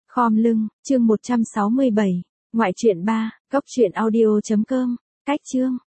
Khom lưng, chương 167. Ngoại truyện 3, cốc truyện audio.com. Cách chương.